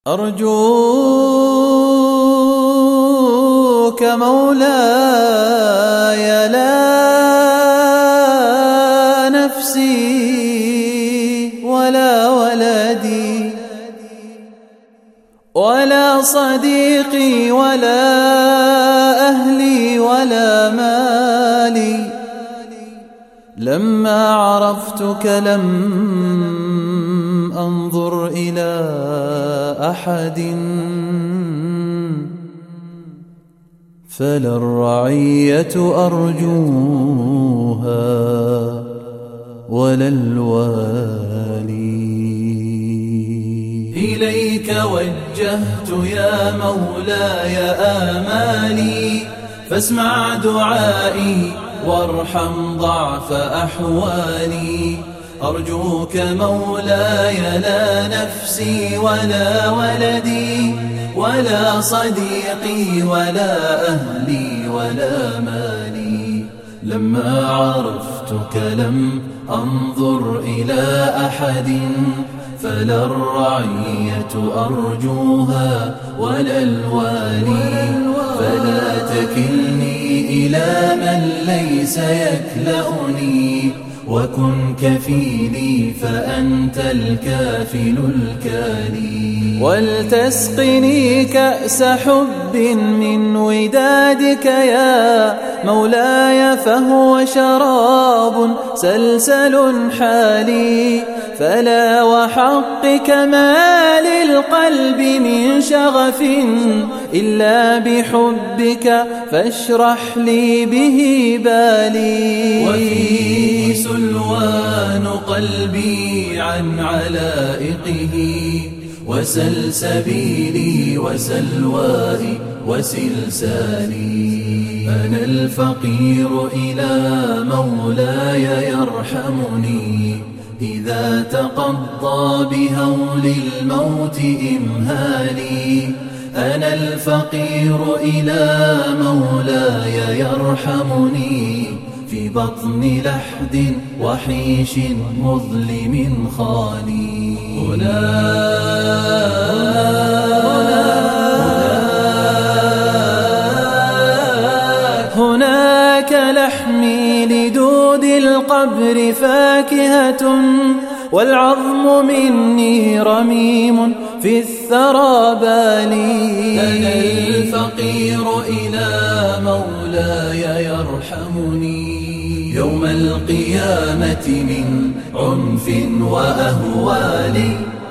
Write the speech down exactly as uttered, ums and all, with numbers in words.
أرجوك مولاي لا نفسي ولا ولدي ولا صديقي ولا أهلي ولا مالي، لما عرفتك لم أنظر إلى أحد، فلا الرعية أرجوها ولا الوالي. إليك وجهت يا مولاي آمالي، فاسمع دعائي وارحم ضعف أحوالي. أرجوك مولاي لا نفسي ولا ولدي ولا صديقي ولا أهلي ولا مالي، لما عرفتك لم أنظر إلى أحد، فلا الرعية أرجوها ولا الوالي. فلا تكلني إلى من ليس يكلأني، وكن كفيلي فأنت الكافل الكالي. ولتسقني كأس حب من ودادك يا مولاي، فهو شراب سلسل حالي. فلا وحقك ما للقلب من شغف إلا بحبك، فاشرح لي به بالي. وفي سلوان قلبي عن علائقه، وسلسبيلي وسلوائي وسلسالي. أنا الفقير إلى مولاي يرحمني، إذا تقضى بهول الموت إمهالي. أنا الفقير إلى مولاي يرحمني، في بطن لحد وحيش مظلم خالي. هنا هناك لحمي لدود القبر فاكهة، والعظم مني رميم في الثرى بالي. أنا الفقير إلى مولاي يرحمني، يوم القيامة من عنف وأهوال.